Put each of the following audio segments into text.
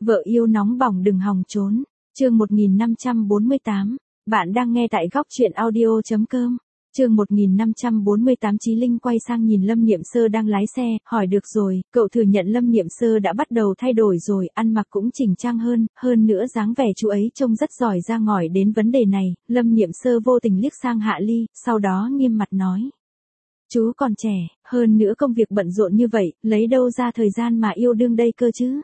Vợ yêu nóng bỏng đừng hòng trốn. Chương 1548. Bạn đang nghe tại góc truyện audio.com. Chương 1548. Chí Linh quay sang nhìn Lâm Niệm Sơ đang lái xe, hỏi được rồi, cậu thừa nhận Lâm Niệm Sơ đã bắt đầu thay đổi rồi, ăn mặc cũng chỉnh trang hơn nữa dáng vẻ chú ấy trông rất giỏi. Ra ngỏi đến vấn đề này, Lâm Niệm Sơ vô tình liếc sang Hạ Ly, sau đó nghiêm mặt nói. Chú còn trẻ, hơn nữa công việc bận rộn như vậy, lấy đâu ra thời gian mà yêu đương đây cơ chứ?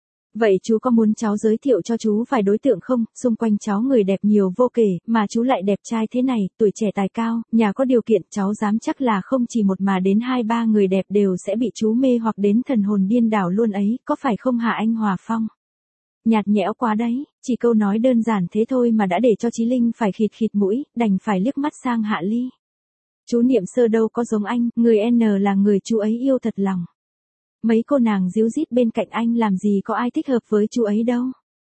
Vậy chú có muốn cháu giới thiệu cho chú vài đối tượng không? Xung quanh cháu người đẹp nhiều vô kể, mà chú lại đẹp trai thế này, tuổi trẻ tài cao, nhà có điều kiện, cháu dám chắc là không chỉ một mà đến 2-3 người đẹp đều sẽ bị chú mê hoặc đến thần hồn điên đảo luôn ấy, có phải không hả anh Hòa Phong? Nhạt nhẽo quá đấy, chỉ câu nói đơn giản thế thôi mà đã để cho Chí Linh phải khịt khịt mũi, đành phải liếc mắt sang Hạ Ly. Chú Niệm Sơ đâu có giống anh, người N là người chú ấy yêu thật lòng. Mấy cô nàng díu dít bên cạnh anh làm gì có ai thích hợp với chú ấy đâu.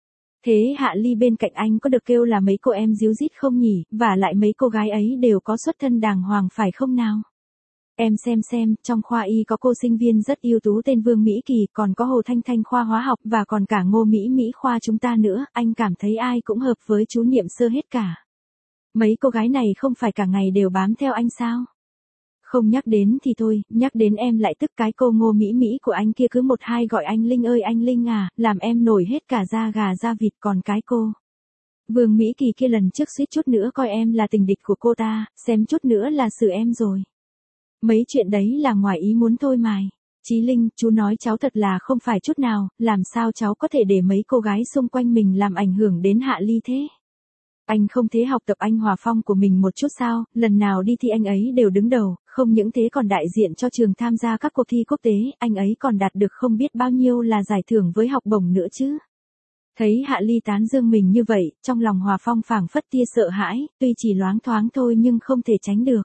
Thế Hạ Ly bên cạnh anh có được kêu là mấy cô em díu dít không nhỉ, và lại mấy cô gái ấy đều có xuất thân đàng hoàng phải không nào? Em xem, trong khoa y có cô sinh viên rất ưu tú tên Vương Mỹ Kỳ, còn có Hồ Thanh Thanh khoa hóa học và còn cả Ngô Mỹ khoa chúng ta nữa, anh cảm thấy ai cũng hợp với chú Niệm Sơ hết cả. Mấy cô gái này không phải cả ngày đều bám theo anh sao? Không nhắc đến thì thôi, nhắc đến em lại tức cái cô Ngô Mỹ của anh kia cứ một hai gọi anh Linh ơi anh Linh à, làm em nổi hết cả da gà da vịt. Còn cái cô Vương Mỹ Kỳ kia lần trước suýt chút nữa coi em là tình địch của cô ta, xem chút nữa là xử em rồi. Mấy chuyện đấy là ngoài ý muốn thôi mài. Chí Linh, chú nói cháu thật là không phải chút nào, làm sao cháu có thể để mấy cô gái xung quanh mình làm ảnh hưởng đến Hạ Ly thế? Anh không thế học tập anh Hòa Phong của mình một chút sao, lần nào đi thi anh ấy đều đứng đầu, không những thế còn đại diện cho trường tham gia các cuộc thi quốc tế, anh ấy còn đạt được không biết bao nhiêu là giải thưởng với học bổng nữa chứ. Thấy Hạ Ly tán dương mình như vậy, trong lòng Hòa Phong phảng phất tia sợ hãi, tuy chỉ loáng thoáng thôi nhưng không thể tránh được.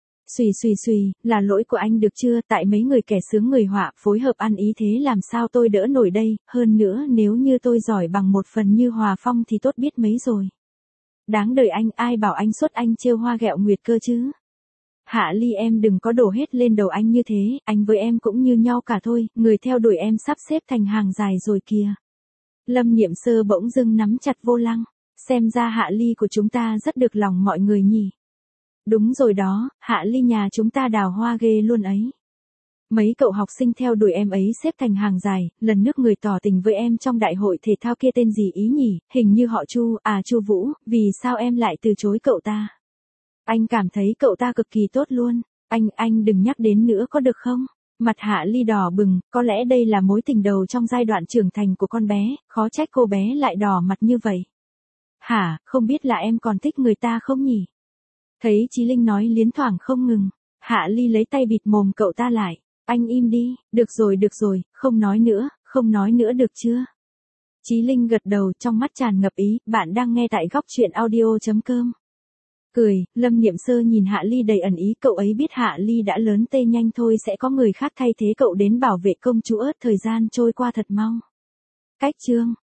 Xùy, là lỗi của anh được chưa, tại mấy người kẻ sướng người họa phối hợp ăn ý thế làm sao tôi đỡ nổi đây, hơn nữa nếu như tôi giỏi bằng một phần như Hòa Phong thì tốt biết mấy rồi. Đáng đời anh, ai bảo anh suốt anh trêu hoa ghẹo nguyệt cơ chứ. Hạ Ly em đừng có đổ hết lên đầu anh như thế, anh với em cũng như nhau cả thôi, người theo đuổi em sắp xếp thành hàng dài rồi kìa. Lâm Niệm Sơ bỗng dưng nắm chặt vô lăng, xem ra Hạ Ly của chúng ta rất được lòng mọi người nhỉ. Đúng rồi đó, Hạ Ly nhà chúng ta đào hoa ghê luôn ấy. Mấy cậu học sinh theo đuổi em ấy xếp thành hàng dài, lần nước người tỏ tình với em trong đại hội thể thao kia tên gì ý nhỉ, hình như họ Chu, Chu Vũ, vì sao em lại từ chối cậu ta? Anh cảm thấy cậu ta cực kỳ tốt luôn, anh đừng nhắc đến nữa có được không? Mặt Hạ Ly đỏ bừng, có lẽ đây là mối tình đầu trong giai đoạn trưởng thành của con bé, khó trách cô bé lại đỏ mặt như vậy. Hả, không biết là em còn thích người ta không nhỉ? Thấy Chí Linh nói liến thoảng không ngừng, Hạ Ly lấy tay bịt mồm cậu ta lại. Anh im đi, được rồi, không nói nữa được chưa? Chí Linh gật đầu trong mắt tràn ngập ý, bạn đang nghe tại góc truyện audio.com. Cười, Lâm Niệm Sơ nhìn Hạ Ly đầy ẩn ý, cậu ấy biết Hạ Ly đã lớn tê nhanh thôi sẽ có người khác thay thế cậu đến bảo vệ công chúa, thời gian trôi qua thật mau. Cách chương